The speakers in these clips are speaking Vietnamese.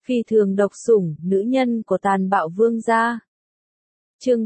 Phi thường độc sủng, nữ nhân của tàn bạo vương gia. Chương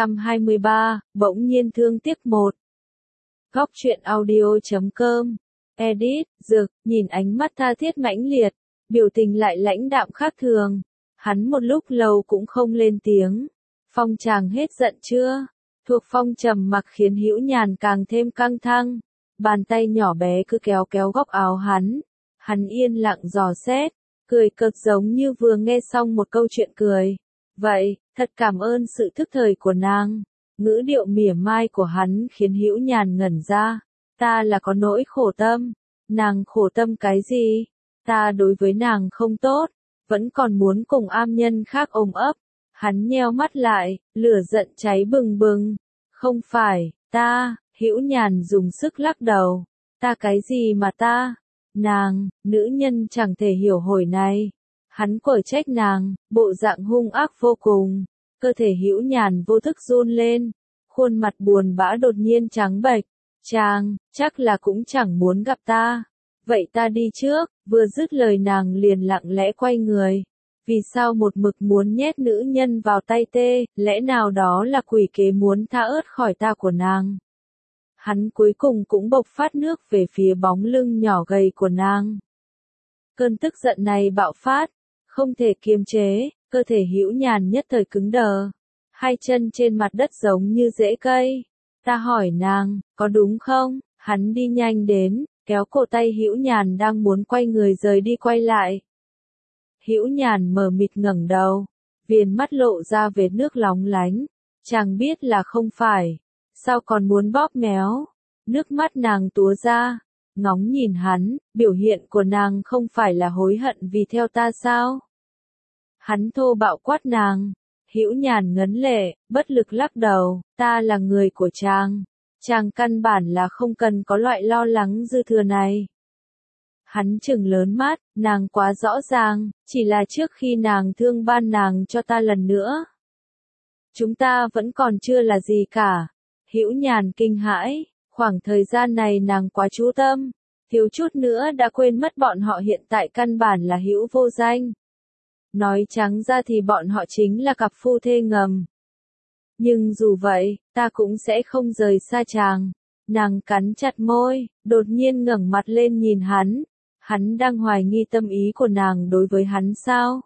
323, bỗng nhiên thương tiếc 1. Góc truyện audio.com. Edit, Dực, nhìn ánh mắt tha thiết mãnh liệt, biểu tình lại lãnh đạm khác thường. Hắn một lúc lâu cũng không lên tiếng. Phong chàng hết giận chưa? Thuộc Phong trầm mặc khiến Hữu Nhàn càng thêm căng thẳng. Bàn tay nhỏ bé cứ kéo kéo góc áo hắn. Hắn yên lặng dò xét, cười cợt giống như vừa nghe xong một câu chuyện cười. Vậy, thật cảm ơn sự thức thời của nàng. Ngữ điệu mỉa mai của hắn khiến Hữu Nhàn ngẩn ra. Ta là có nỗi khổ tâm. Nàng khổ tâm cái gì? Ta đối với nàng không tốt, vẫn còn muốn cùng am nhân khác ôm ấp. Hắn nheo mắt lại, lửa giận cháy bừng bừng. Không phải, ta, Hữu Nhàn dùng sức lắc đầu. Ta cái gì mà ta? Nàng, nữ nhân chẳng thể hiểu hồi này. Hắn quở trách nàng, bộ dạng hung ác vô cùng. Cơ thể Hữu Nhàn vô thức run lên. Khuôn mặt buồn bã đột nhiên trắng bệch. Chàng, chắc là cũng chẳng muốn gặp ta. Vậy ta đi trước, vừa dứt lời nàng liền lặng lẽ quay người. Vì sao một mực muốn nhét nữ nhân vào tay tê, lẽ nào đó là quỷ kế muốn tha ớt khỏi ta của nàng. Hắn cuối cùng cũng bộc phát nước về phía bóng lưng nhỏ gầy của nàng. Cơn tức giận này bạo phát, không thể kiềm chế, cơ thể Hữu Nhàn nhất thời cứng đờ. Hai chân trên mặt đất giống như rễ cây. Ta hỏi nàng, có đúng không? Hắn đi nhanh đến, kéo cổ tay Hữu Nhàn đang muốn quay người rời đi quay lại. Hữu Nhàn mờ mịt ngẩng đầu, viền mắt lộ ra vệt nước lóng lánh. Chàng biết là không phải, sao còn muốn bóp méo? Nước mắt nàng túa ra, ngóng nhìn hắn, biểu hiện của nàng không phải là hối hận vì theo ta sao? Hắn thô bạo quát nàng. Hữu Nhàn ngấn lệ, bất lực lắc đầu, ta là người của chàng. Chàng căn bản là không cần có loại lo lắng dư thừa này. Hắn trừng lớn mắt, nàng quá rõ ràng, chỉ là trước khi nàng thương ban nàng cho ta lần nữa. Chúng ta vẫn còn chưa là gì cả. Hữu Nhàn kinh hãi, khoảng thời gian này nàng quá chú tâm, thiếu chút nữa đã quên mất bọn họ hiện tại căn bản là hữu vô danh. Nói trắng ra thì bọn họ chính là cặp phu thê ngầm. Nhưng dù vậy, ta cũng sẽ không rời xa chàng. Nàng cắn chặt môi, đột nhiên ngẩng mặt lên nhìn hắn. Hắn đang hoài nghi tâm ý của nàng đối với hắn sao?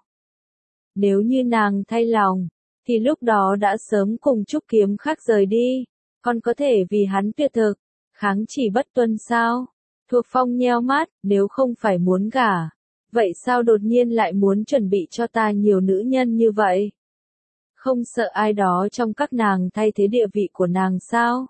Nếu như nàng thay lòng, thì lúc đó đã sớm cùng Trúc Kiếm Khắc rời đi. Còn có thể vì hắn tuyệt thực, kháng chỉ bất tuân sao? Thuộc Phong nheo mắt, nếu không phải muốn gả. Vậy sao đột nhiên lại muốn chuẩn bị cho ta nhiều nữ nhân như vậy? Không sợ ai đó trong các nàng thay thế địa vị của nàng sao?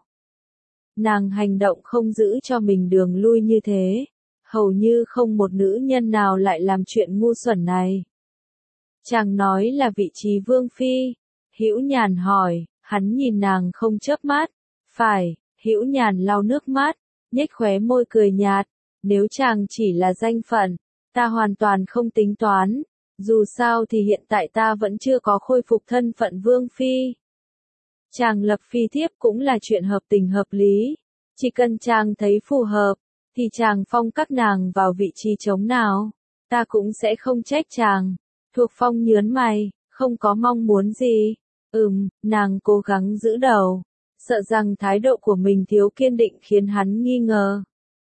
Nàng hành động không giữ cho mình đường lui như thế. Hầu như không một nữ nhân nào lại làm chuyện ngu xuẩn này. Chàng nói là vị trí vương phi. Hữu Nhàn hỏi, hắn nhìn nàng không chớp mắt. Phải, Hữu Nhàn lau nước mắt, nhếch khóe môi cười nhạt. Nếu chàng chỉ là danh phận, ta hoàn toàn không tính toán. Dù sao thì hiện tại ta vẫn chưa có khôi phục thân phận vương phi. Chàng lập phi thiếp cũng là chuyện hợp tình hợp lý. Chỉ cần chàng thấy phù hợp, thì chàng phong các nàng vào vị trí trống nào, ta cũng sẽ không trách chàng. Thuộc Phong nhớn mày, không có mong muốn gì. Nàng cố gắng giữ đầu, sợ rằng thái độ của mình thiếu kiên định khiến hắn nghi ngờ.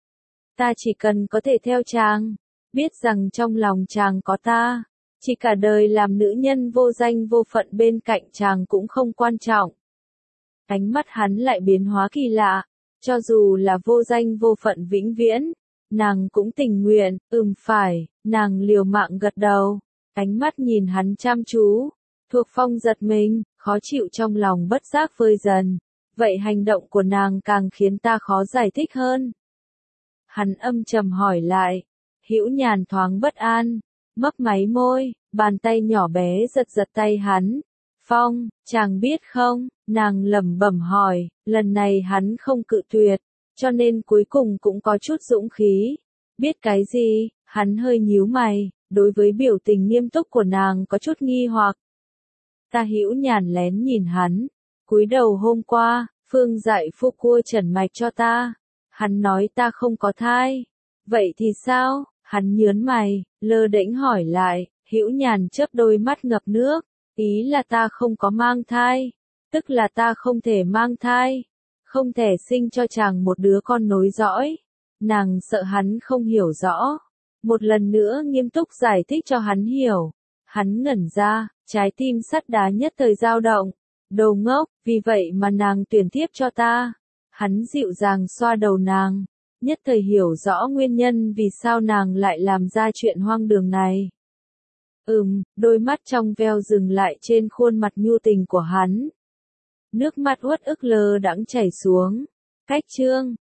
Ta chỉ cần có thể theo chàng, biết rằng trong lòng chàng có ta, chỉ cả đời làm nữ nhân vô danh vô phận bên cạnh chàng cũng không quan trọng. Ánh mắt hắn lại biến hóa kỳ lạ, cho dù là vô danh vô phận vĩnh viễn, nàng cũng tình nguyện. Phải, nàng liều mạng gật đầu, ánh mắt nhìn hắn chăm chú. Thuộc Phong giật mình, khó chịu trong lòng bất giác vơi dần. Vậy hành động của nàng càng khiến ta khó giải thích hơn. Hắn âm trầm hỏi lại. Hữu Nhàn thoáng bất an, mấp máy môi, bàn tay nhỏ bé giật giật tay hắn. Phong, chàng biết không? Nàng lẩm bẩm hỏi, lần này hắn không cự tuyệt, cho nên cuối cùng cũng có chút dũng khí. Biết cái gì? Hắn hơi nhíu mày, đối với biểu tình nghiêm túc của nàng có chút nghi hoặc. Ta Hữu Nhàn lén nhìn hắn, cúi đầu hôm qua, Phương dạy phu cua trần mạch cho ta. Hắn nói ta không có thai. Vậy thì sao? Hắn nhớn mày, lơ đễnh hỏi lại. Hữu Nhàn chớp đôi mắt ngập nước, ý là ta không có mang thai, tức là ta không thể mang thai, không thể sinh cho chàng một đứa con nối dõi. Nàng sợ hắn không hiểu rõ, một lần nữa nghiêm túc giải thích cho hắn hiểu. Hắn ngẩn ra, trái tim sắt đá nhất thời dao động. Đồ ngốc, vì vậy mà nàng tuyển thiếp cho ta. Hắn dịu dàng xoa đầu nàng, nhất thời hiểu rõ nguyên nhân vì sao nàng lại làm ra chuyện hoang đường này. Đôi mắt trong veo dừng lại trên khuôn mặt nhu tình của hắn. Nước mắt uất ức lơ đãng chảy xuống. Cách chương